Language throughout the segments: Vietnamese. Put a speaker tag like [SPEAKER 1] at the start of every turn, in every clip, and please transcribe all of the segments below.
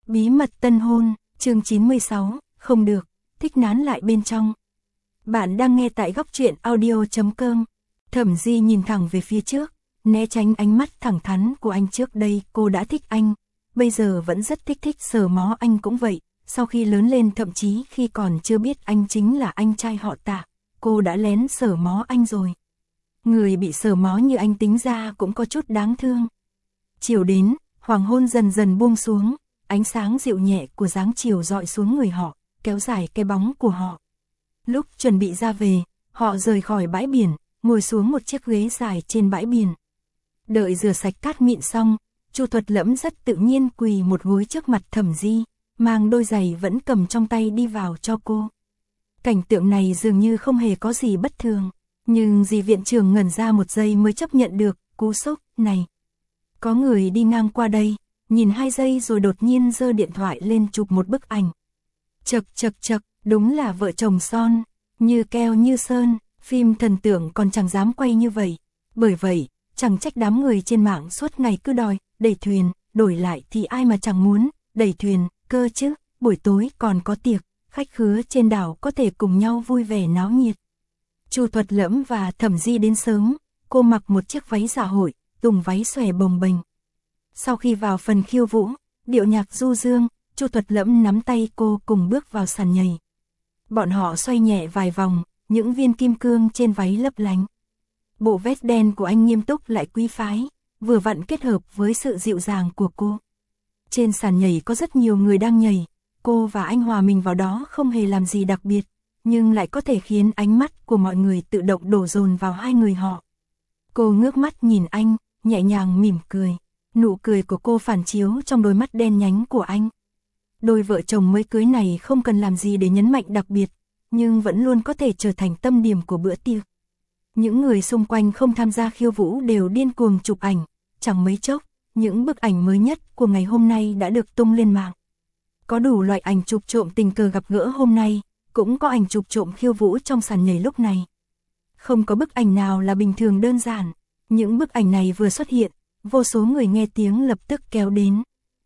[SPEAKER 1] Bí mật tân hôn, chương 96, không được, thích nán lại bên trong. Bạn đang nghe tại góc truyện audio.com. Thẩm Di nhìn thẳng về phía trước, né tránh ánh mắt thẳng thắn của anh. Trước đây cô đã thích anh, bây giờ vẫn rất thích sờ mó anh cũng vậy. Sau khi lớn lên, thậm chí khi còn chưa biết anh chính là anh trai họ Tạ, cô đã lén sờ mó anh rồi. Người bị sờ mó như anh tính ra cũng có chút đáng thương. Chiều đến, hoàng hôn dần dần buông xuống, ánh sáng dịu nhẹ của dáng chiều dọi xuống người họ, kéo dài cái bóng của họ. Lúc chuẩn bị ra về, họ rời khỏi bãi biển, ngồi xuống một chiếc ghế dài trên bãi biển. Đợi rửa sạch cát mịn xong, Chu Thuật Lẫm rất tự nhiên quỳ một gối trước mặt Thẩm Di, mang đôi giày vẫn cầm trong tay đi vào cho cô. Cảnh tượng này dường như không hề có gì bất thường, nhưng dì viện trưởng ngẩn ra một giây mới chấp nhận được cú sốc này. Có người đi ngang qua đây, nhìn 2 giây rồi đột nhiên giơ điện thoại lên chụp một bức ảnh. Chật, đúng là vợ chồng son, như keo như sơn, phim thần tượng còn chẳng dám quay như vậy. Bởi vậy, chẳng trách đám người trên mạng suốt ngày cứ đòi đẩy thuyền, đổi lại thì ai mà chẳng muốn đẩy thuyền, cơ chứ, buổi tối còn có tiệc, khách khứa trên đảo có thể cùng nhau vui vẻ náo nhiệt. Chu Thuật Lẫm và Thẩm Di đến sớm, cô mặc một chiếc váy dạ hội, tùng váy xòe bồng bềnh. Sau khi vào phần khiêu vũ, điệu nhạc du dương, Chu Thuật Lẫm nắm tay cô cùng bước vào sàn nhảy. Bọn họ xoay nhẹ vài vòng, những viên kim cương trên váy lấp lánh. Bộ vest đen của anh nghiêm túc lại quý phái, vừa vặn kết hợp với sự dịu dàng của cô. Trên sàn nhảy có rất nhiều người đang nhảy, cô và anh hòa mình vào đó không hề làm gì đặc biệt, nhưng lại có thể khiến ánh mắt của mọi người tự động đổ dồn vào hai người họ. Cô ngước mắt nhìn anh, nhẹ nhàng mỉm cười. Nụ cười của cô phản chiếu trong đôi mắt đen nhánh của anh. Đôi vợ chồng mới cưới này không cần làm gì để nhấn mạnh đặc biệt, nhưng vẫn luôn có thể trở thành tâm điểm của bữa tiệc. Những người xung quanh không tham gia khiêu vũ đều điên cuồng chụp ảnh, chẳng mấy chốc, những bức ảnh mới nhất của ngày hôm nay đã được tung lên mạng. Có đủ loại ảnh chụp trộm tình cờ gặp gỡ hôm nay, cũng có ảnh chụp trộm khiêu vũ trong sàn nhảy lúc này. Không có bức ảnh nào là bình thường đơn giản, những bức ảnh này vừa xuất hiện, vô số người nghe tiếng lập tức kéo đến.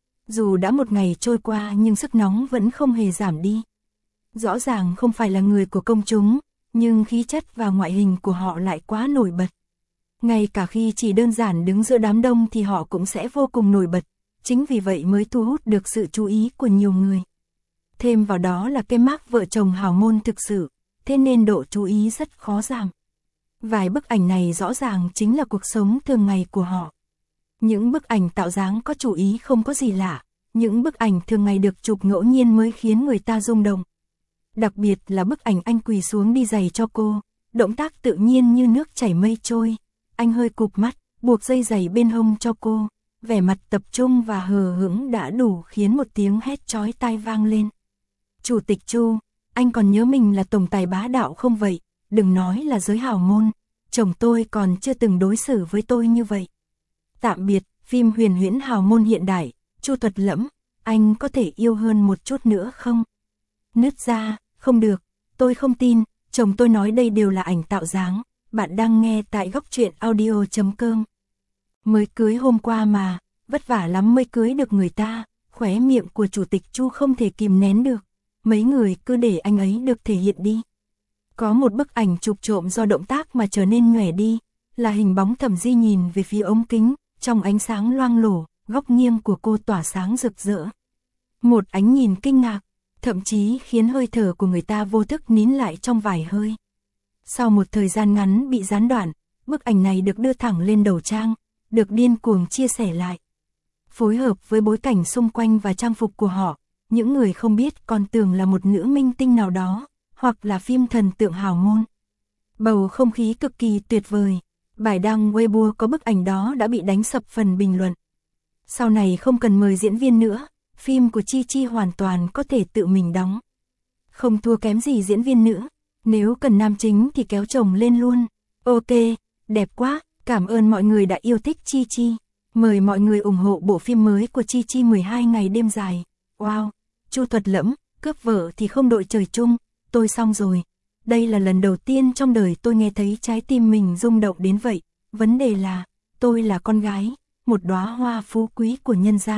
[SPEAKER 1] Dù đã một ngày trôi qua nhưng sức nóng vẫn không hề giảm đi. Rõ ràng không phải là người của công chúng, nhưng khí chất và ngoại hình của họ lại quá nổi bật. Ngay cả khi chỉ đơn giản đứng giữa đám đông thì họ cũng sẽ vô cùng nổi bật, chính vì vậy mới thu hút được sự chú ý của nhiều người. Thêm vào đó là cái mác vợ chồng hào môn thực sự, thế nên độ chú ý rất khó giảm. Vài bức ảnh này rõ ràng chính là cuộc sống thường ngày của họ. Những bức ảnh tạo dáng có chú ý không có gì lạ, những bức ảnh thường ngày được chụp ngẫu nhiên mới khiến người ta rung động. Đặc biệt là bức ảnh anh quỳ xuống đi giày cho cô, động tác tự nhiên như nước chảy mây trôi. Anh hơi cụp mắt, buộc dây giày bên hông cho cô, vẻ mặt tập trung và hờ hững đã đủ khiến một tiếng hét chói tai vang lên. Chủ tịch Chu, anh còn nhớ mình là tổng tài bá đạo không vậy? Đừng nói là giới hào môn, chồng tôi còn chưa từng đối xử với tôi như vậy. Tạm biệt, phim huyền huyễn hào môn hiện đại, Chu Thuật Lẫm, anh có thể yêu hơn một chút nữa không? Nứt ra, không được, tôi không tin, chồng tôi nói đây đều là ảnh tạo dáng. Bạn đang nghe tại góc truyện audio.com. Mới cưới hôm qua mà, vất vả lắm mới cưới được người ta, khóe miệng của chủ tịch Chu không thể kìm nén được. Mấy người cứ để anh ấy được thể hiện đi. Có một bức ảnh chụp trộm do động tác mà trở nên nhòe đi, là hình bóng Thẩm Di nhìn về phía ống kính, trong ánh sáng loang lổ, góc nghiêng của cô tỏa sáng rực rỡ. Một ánh nhìn kinh ngạc, thậm chí khiến hơi thở của người ta vô thức nín lại trong vài hơi. Sau một thời gian ngắn bị gián đoạn, bức ảnh này được đưa thẳng lên đầu trang, được điên cuồng chia sẻ lại. Phối hợp với bối cảnh xung quanh và trang phục của họ, những người không biết còn tưởng là một nữ minh tinh nào đó, hoặc là phim thần tượng hào môn. Bầu không khí cực kỳ tuyệt vời, bài đăng Weibo có bức ảnh đó đã bị đánh sập phần bình luận. Sau này không cần mời diễn viên nữa, phim của Chi Chi hoàn toàn có thể tự mình đóng. Không thua kém gì diễn viên nữa, nếu cần nam chính thì kéo chồng lên luôn. Ok, đẹp quá, cảm ơn mọi người đã yêu thích Chi Chi. Mời mọi người ủng hộ bộ phim mới của Chi Chi 12 ngày đêm dài. Wow, Chu Thuật Lẫm, cướp vợ thì không đội trời chung, tôi xong rồi. Đây là lần đầu tiên trong đời tôi nghe thấy trái tim mình rung động đến vậy. Vấn đề là, tôi là con gái, một đóa hoa phú quý của nhân gian,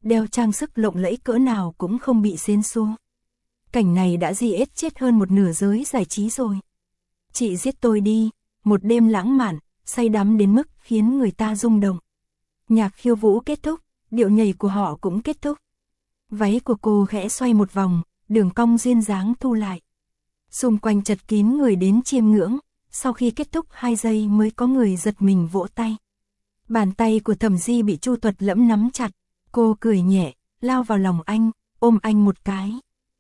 [SPEAKER 1] đeo trang sức lộng lẫy cỡ nào cũng không bị xiên xô. Cảnh này đã giết chết hơn một nửa giới giải trí rồi. Chị giết tôi đi, một đêm lãng mạn, say đắm đến mức khiến người ta rung động. Nhạc khiêu vũ kết thúc, điệu nhảy của họ cũng kết thúc. Váy của cô khẽ xoay một vòng, đường cong duyên dáng thu lại. Xung quanh chật kín người đến chiêm ngưỡng, sau khi kết thúc 2 giây mới có người giật mình vỗ tay. Bàn tay của Thẩm Di bị Chu Thuật Lẫm nắm chặt, cô cười nhẹ, lao vào lòng anh, ôm anh một cái.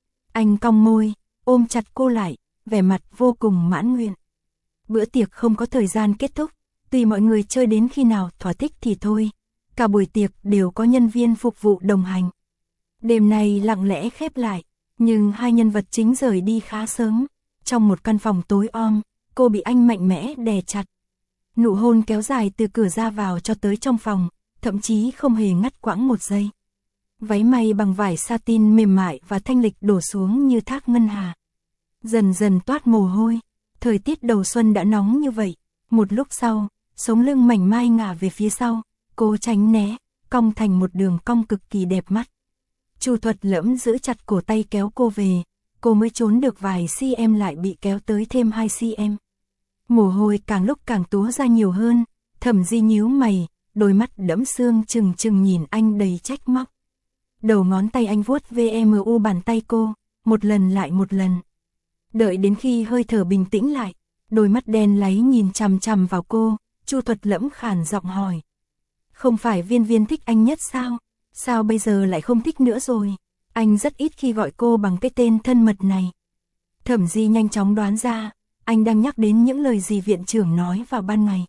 [SPEAKER 1] Anh cong môi, ôm chặt cô lại, vẻ mặt vô cùng mãn nguyện. Bữa tiệc không có thời gian kết thúc, tùy mọi người chơi đến khi nào thỏa thích thì thôi. Cả buổi tiệc đều có nhân viên phục vụ đồng hành. Đêm này lặng lẽ khép lại, nhưng hai nhân vật chính rời đi khá sớm. Trong một căn phòng tối om, cô bị anh mạnh mẽ đè chặt. Nụ hôn kéo dài từ cửa ra vào cho tới trong phòng, thậm chí không hề ngắt quãng một giây. Váy may bằng vải satin mềm mại và thanh lịch đổ xuống như thác ngân hà. Dần dần toát mồ hôi, thời tiết đầu xuân đã nóng như vậy. Một lúc sau, sống lưng mảnh mai ngả về phía sau, cô tránh né, cong thành một đường cong cực kỳ đẹp mắt. Chu Thuật Lẫm giữ chặt cổ tay kéo cô về, cô mới trốn được vài cm lại bị kéo tới thêm 2 cm. Mồ hôi càng lúc càng túa ra nhiều hơn, Thẩm Di nhíu mày, đôi mắt đẫm sương trừng trừng nhìn anh đầy trách móc. Đầu ngón tay anh vuốt VMU bàn tay cô, một lần lại một lần. Đợi đến khi hơi thở bình tĩnh lại, đôi mắt đen láy nhìn chằm chằm vào cô, Chu Thuật Lẫm khàn giọng hỏi. Không phải Viên Viên thích anh nhất sao? Sao bây giờ lại không thích nữa rồi? Anh rất ít khi gọi cô bằng cái tên thân mật này. Thẩm Di nhanh chóng đoán ra, anh đang nhắc đến những lời dì viện trưởng nói vào ban ngày.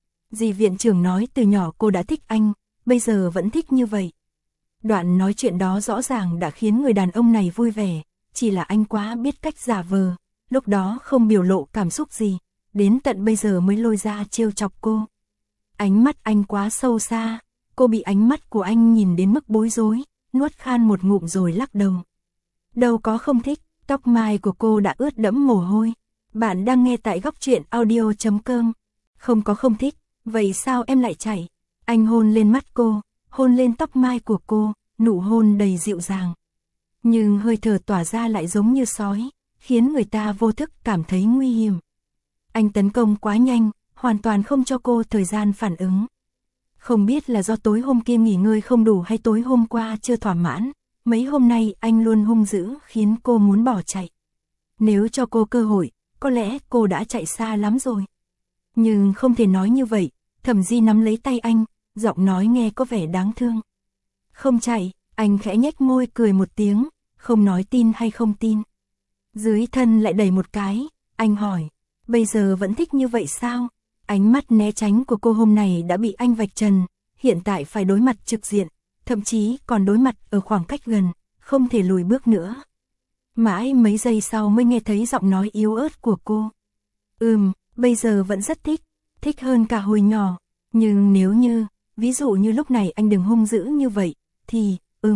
[SPEAKER 1] Dì viện trưởng nói từ nhỏ cô đã thích anh, bây giờ vẫn thích như vậy. Đoạn nói chuyện đó rõ ràng đã khiến người đàn ông này vui vẻ, chỉ là anh quá biết cách giả vờ, lúc đó không biểu lộ cảm xúc gì, đến tận bây giờ mới lôi ra trêu chọc cô. Ánh mắt anh quá sâu xa, cô bị ánh mắt của anh nhìn đến mức bối rối, nuốt khan một ngụm rồi lắc đầu. Đâu có không thích, tóc mai của cô đã ướt đẫm mồ hôi. Bạn đang nghe tại góc truyện audio.com. Không có không thích, vậy sao em lại chạy? Anh hôn lên mắt cô, hôn lên tóc mai của cô, nụ hôn đầy dịu dàng. Nhưng hơi thở tỏa ra lại giống như sói, khiến người ta vô thức cảm thấy nguy hiểm. Anh tấn công quá nhanh, hoàn toàn không cho cô thời gian phản ứng. Không biết là do tối hôm kia nghỉ ngơi không đủ hay tối hôm qua chưa thỏa mãn, mấy hôm nay anh luôn hung dữ khiến cô muốn bỏ chạy. Nếu cho cô cơ hội, có lẽ cô đã chạy xa lắm rồi. Nhưng không thể nói như vậy, Thẩm Di nắm lấy tay anh, giọng nói nghe có vẻ đáng thương. Không chạy, anh khẽ nhếch môi cười một tiếng, không nói tin hay không tin. Dưới thân lại đẩy một cái, anh hỏi, bây giờ vẫn thích như vậy sao? Ánh mắt né tránh của cô hôm nay đã bị anh vạch trần, hiện tại phải đối mặt trực diện, thậm chí còn đối mặt ở khoảng cách gần, không thể lùi bước nữa. Mãi mấy giây sau mới nghe thấy giọng nói yếu ớt của cô. Bây giờ vẫn rất thích, thích hơn cả hồi nhỏ, nhưng nếu như, ví dụ như lúc này anh đừng hung dữ như vậy, thì,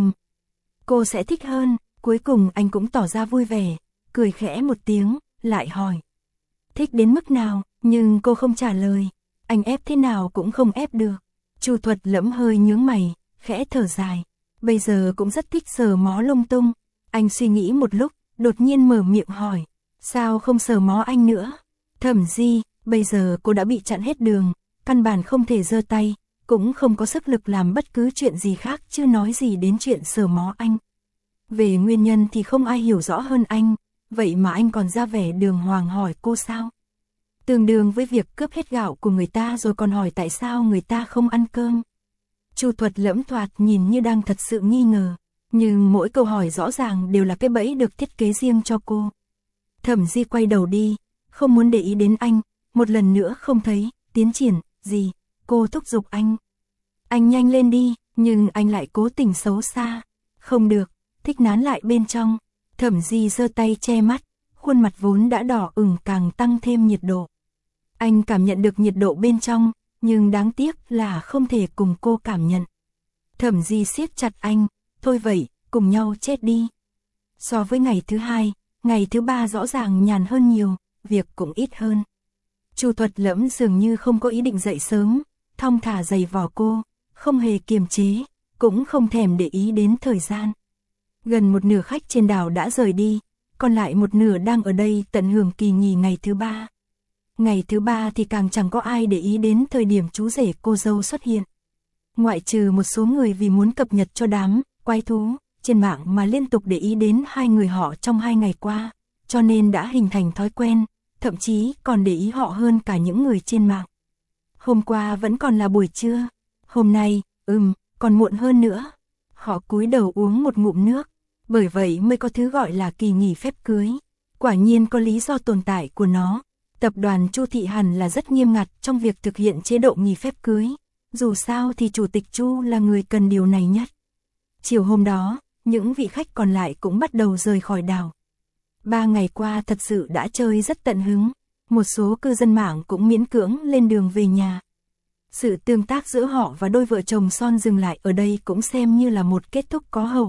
[SPEAKER 1] cô sẽ thích hơn. Cuối cùng anh cũng tỏ ra vui vẻ, cười khẽ một tiếng, lại hỏi. Thích đến mức nào, nhưng cô không trả lời, anh ép thế nào cũng không ép được. Chu Thuật Lẫm hơi nhướng mày, khẽ thở dài, bây giờ cũng rất thích sờ mó lung tung. Anh suy nghĩ một lúc, đột nhiên mở miệng hỏi, sao không sờ mó anh nữa? Thẩm Di, bây giờ cô đã bị chặn hết đường, căn bản không thể giơ tay, cũng không có sức lực làm bất cứ chuyện gì khác chứ nói gì đến chuyện sờ mó anh. Về nguyên nhân thì không ai hiểu rõ hơn anh, vậy mà anh còn ra vẻ đường hoàng hỏi cô sao? Tương đương với việc cướp hết gạo của người ta rồi còn hỏi tại sao người ta không ăn cơm. Chu Thuật Lẫm thoạt nhìn như đang thật sự nghi ngờ, nhưng mỗi câu hỏi rõ ràng đều là cái bẫy được thiết kế riêng cho cô. Thẩm Di quay đầu đi, không muốn để ý đến anh, một lần nữa không thấy tiến triển gì, cô thúc giục anh. Anh nhanh lên đi, nhưng anh lại cố tình xấu xa. Không được, thích nán lại bên trong. Thẩm Di giơ tay che mắt, khuôn mặt vốn đã đỏ ửng càng tăng thêm nhiệt độ. Anh cảm nhận được nhiệt độ bên trong, nhưng đáng tiếc là không thể cùng cô cảm nhận. Thẩm Di siết chặt anh, thôi vậy, cùng nhau chết đi. So với ngày thứ hai, ngày thứ ba rõ ràng nhàn hơn nhiều, việc cũng ít hơn. Chu Thuật Lẫm dường như không có ý định dậy sớm, thong thả giày vò cô, không hề kiềm chế, cũng không thèm để ý đến thời gian. Gần một nửa khách trên đảo đã rời đi, còn lại một nửa đang ở đây tận hưởng kỳ nghỉ ngày thứ 3. Ngày thứ 3 thì càng chẳng có ai để ý đến thời điểm chú rể cô dâu xuất hiện. Ngoại trừ một số người vì muốn cập nhật cho đám quái thú trên mạng mà liên tục để ý đến hai người họ trong 2 ngày qua, cho nên đã hình thành thói quen, thậm chí còn để ý họ hơn cả những người trên mạng. Hôm qua vẫn còn là buổi trưa, hôm nay, còn muộn hơn nữa. Họ cúi đầu uống một ngụm nước, bởi vậy mới có thứ gọi là kỳ nghỉ phép cưới. Quả nhiên có lý do tồn tại của nó. Tập đoàn Chu Thị hẳn là rất nghiêm ngặt trong việc thực hiện chế độ nghỉ phép cưới. Dù sao thì Chủ tịch Chu là người cần điều này nhất. Chiều hôm đó, những vị khách còn lại cũng bắt đầu rời khỏi đảo. 3 ngày qua thật sự đã chơi rất tận hứng. Một số cư dân mạng cũng miễn cưỡng lên đường về nhà. Sự tương tác giữa họ và đôi vợ chồng son dừng lại ở đây cũng xem như là một kết thúc có hậu.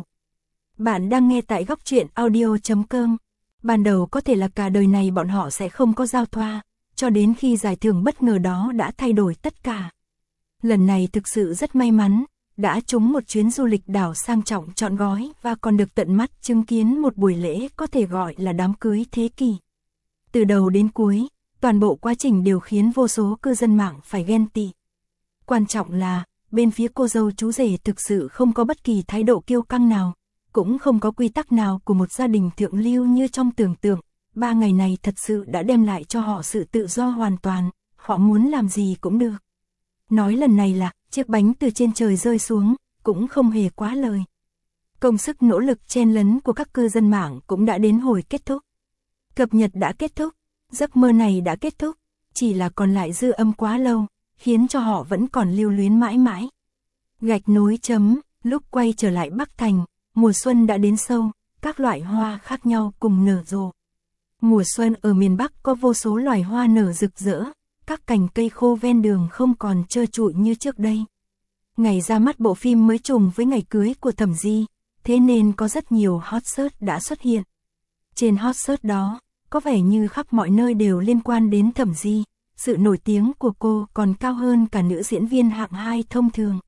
[SPEAKER 1] Bạn đang nghe tại góc truyện audio.com. Ban đầu có thể là cả đời này bọn họ sẽ không có giao thoa, cho đến khi giải thưởng bất ngờ đó đã thay đổi tất cả. Lần này thực sự rất may mắn, đã trúng một chuyến du lịch đảo sang trọng trọn gói và còn được tận mắt chứng kiến một buổi lễ có thể gọi là đám cưới thế kỷ. Từ đầu đến cuối, toàn bộ quá trình đều khiến vô số cư dân mạng phải ghen tị. Quan trọng là, bên phía cô dâu chú rể thực sự không có bất kỳ thái độ kiêu căng nào, cũng không có quy tắc nào của một gia đình thượng lưu như trong tưởng tượng. 3 ngày này thật sự đã đem lại cho họ sự tự do hoàn toàn, họ muốn làm gì cũng được. Nói lần này là, chiếc bánh từ trên trời rơi xuống, cũng không hề quá lời. Công sức nỗ lực chen lấn của các cư dân mạng cũng đã đến hồi kết thúc. Cập nhật đã kết thúc, giấc mơ này đã kết thúc, chỉ là còn lại dư âm quá lâu, khiến cho họ vẫn còn lưu luyến mãi mãi. Gạch nối chấm, lúc quay trở lại Bắc Thành, mùa xuân đã đến sâu, các loại hoa khác nhau cùng nở rộ. Mùa xuân ở miền Bắc có vô số loài hoa nở rực rỡ, các cành cây khô ven đường không còn trơ trụi như trước đây. Ngày ra mắt bộ phim mới trùng với ngày cưới của Thẩm Di, thế nên có rất nhiều hot search đã xuất hiện. Trên hot search đó, có vẻ như khắp mọi nơi đều liên quan đến Thẩm Di, sự nổi tiếng của cô còn cao hơn cả nữ diễn viên hạng 2 thông thường.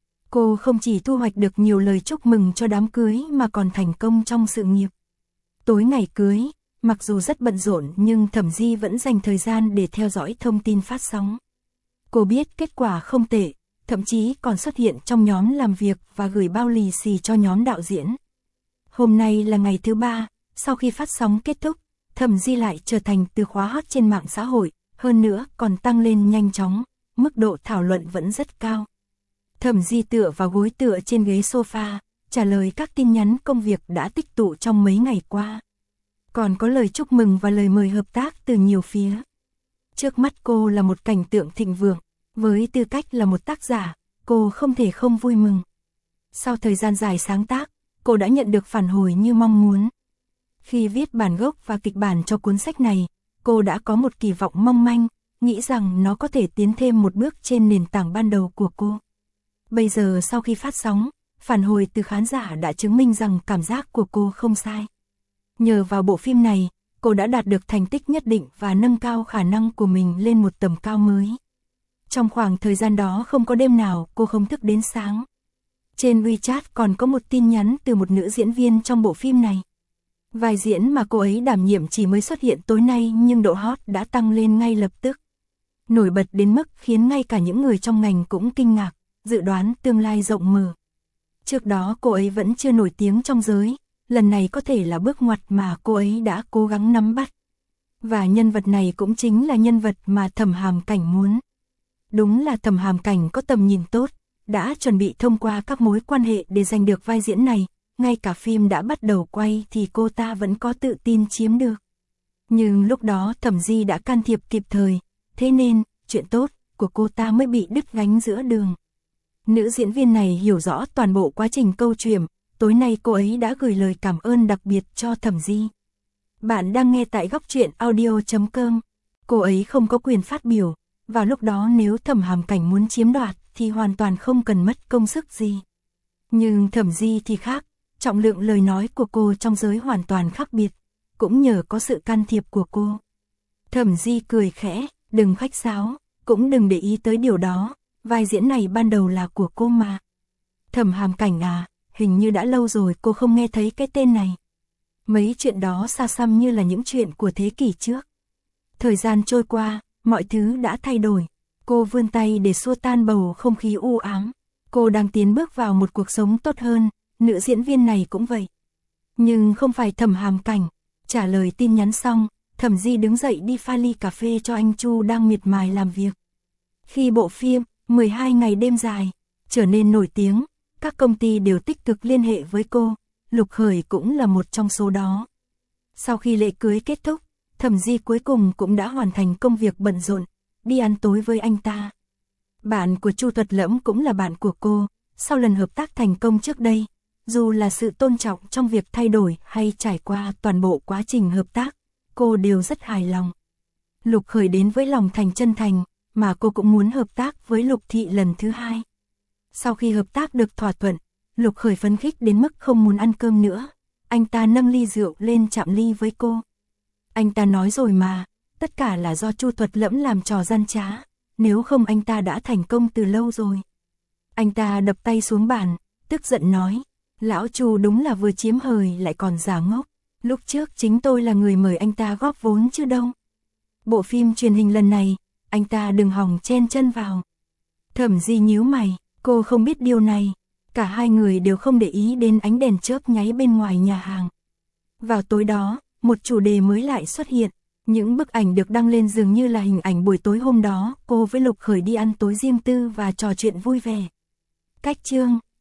[SPEAKER 1] Cô không chỉ thu hoạch được nhiều lời chúc mừng cho đám cưới mà còn thành công trong sự nghiệp. Tối ngày cưới, mặc dù rất bận rộn nhưng Thẩm Di vẫn dành thời gian để theo dõi thông tin phát sóng. Cô biết kết quả không tệ, thậm chí còn xuất hiện trong nhóm làm việc và gửi bao lì xì cho nhóm đạo diễn. Hôm nay là ngày thứ 3, sau khi phát sóng kết thúc, Thẩm Di lại trở thành từ khóa hot trên mạng xã hội, hơn nữa còn tăng lên nhanh chóng, mức độ thảo luận vẫn rất cao. Thẩm Di tựa vào gối tựa trên ghế sofa, trả lời các tin nhắn công việc đã tích tụ trong mấy ngày qua. Còn có lời chúc mừng và lời mời hợp tác từ nhiều phía. Trước mắt cô là một cảnh tượng thịnh vượng, với tư cách là một tác giả, cô không thể không vui mừng. Sau thời gian dài sáng tác, cô đã nhận được phản hồi như mong muốn. Khi viết bản gốc và kịch bản cho cuốn sách này, cô đã có một kỳ vọng mong manh, nghĩ rằng nó có thể tiến thêm một bước trên nền tảng ban đầu của cô. Bây giờ sau khi phát sóng, phản hồi từ khán giả đã chứng minh rằng cảm giác của cô không sai. Nhờ vào bộ phim này, cô đã đạt được thành tích nhất định và nâng cao khả năng của mình lên một tầm cao mới. Trong khoảng thời gian đó không có đêm nào cô không thức đến sáng. Trên WeChat còn có một tin nhắn từ một nữ diễn viên trong bộ phim này. Vai diễn mà cô ấy đảm nhiệm chỉ mới xuất hiện tối nay nhưng độ hot đã tăng lên ngay lập tức. Nổi bật đến mức khiến ngay cả những người trong ngành cũng kinh ngạc, dự đoán tương lai rộng mở. Trước đó cô ấy vẫn chưa nổi tiếng trong giới, lần này có thể là bước ngoặt mà cô ấy đã cố gắng nắm bắt. Và nhân vật này cũng chính là nhân vật mà Thẩm Hàm Cảnh muốn. Đúng là Thẩm Hàm Cảnh có tầm nhìn tốt, đã chuẩn bị thông qua các mối quan hệ để giành được vai diễn này, ngay cả phim đã bắt đầu quay thì cô ta vẫn có tự tin chiếm được. Nhưng lúc đó Thẩm Di đã can thiệp kịp thời, thế nên, chuyện tốt của cô ta mới bị đứt gánh giữa đường. Nữ diễn viên này hiểu rõ toàn bộ quá trình câu chuyện, tối nay cô ấy đã gửi lời cảm ơn đặc biệt cho Thẩm Di. Bạn đang nghe tại góc truyện audio.com. Cô ấy không có quyền phát biểu, vào lúc đó nếu Thẩm Hàm Cảnh muốn chiếm đoạt thì hoàn toàn không cần mất công sức gì. Nhưng Thẩm Di thì khác, trọng lượng lời nói của cô trong giới hoàn toàn khác biệt, cũng nhờ có sự can thiệp của cô. Thẩm Di cười khẽ, đừng khách sáo, cũng đừng để ý tới điều đó, vai diễn này ban đầu là của cô mà. Thẩm Hàm Cảnh à, hình như đã lâu rồi cô không nghe thấy cái tên này. Mấy chuyện đó xa xăm như là những chuyện của thế kỷ trước. Thời gian trôi qua, mọi thứ đã thay đổi. Cô vươn tay để xua tan bầu không khí u ám. Cô đang tiến bước vào một cuộc sống tốt hơn, nữ diễn viên này cũng vậy. Nhưng không phải Thẩm Hàm Cảnh. Trả lời tin nhắn xong, Thẩm Di đứng dậy đi pha ly cà phê cho anh Chu đang miệt mài làm việc. Khi bộ phim 12 ngày đêm dài trở nên nổi tiếng, các công ty đều tích cực liên hệ với cô, Lục Khởi cũng là một trong số đó. Sau khi lễ cưới kết thúc, Thẩm Di cuối cùng cũng đã hoàn thành công việc bận rộn, đi ăn tối với anh ta. Bạn của Chu Tuật Lẫm cũng là bạn của cô, sau lần hợp tác thành công trước đây, dù là sự tôn trọng trong việc thay đổi hay trải qua toàn bộ quá trình hợp tác, cô đều rất hài lòng. Lục Khởi đến với lòng thành chân thành, mà cô cũng muốn hợp tác với Lục Thị lần thứ hai. Sau khi hợp tác được thỏa thuận, Lục Khởi phấn khích đến mức không muốn ăn cơm nữa. Anh ta nâng ly rượu lên chạm ly với cô. Anh ta nói rồi mà, tất cả là do Chu Tuật Lẫm làm trò gian trá, nếu không anh ta đã thành công từ lâu rồi. Anh ta đập tay xuống bàn, tức giận nói, lão Chu đúng là vừa chiếm hời lại còn giả ngốc. Lúc trước chính tôi là người mời anh ta góp vốn chứ đâu. Bộ phim truyền hình lần này, anh ta đừng hòng chen chân vào. Thẩm Di nhíu mày, cô không biết điều này. Cả hai người đều không để ý đến ánh đèn chớp nháy bên ngoài nhà hàng. Vào tối đó, một chủ đề mới lại xuất hiện. Những bức ảnh được đăng lên dường như là hình ảnh buổi tối hôm đó, cô với Lục Khởi đi ăn tối riêng tư và trò chuyện vui vẻ. Cách chương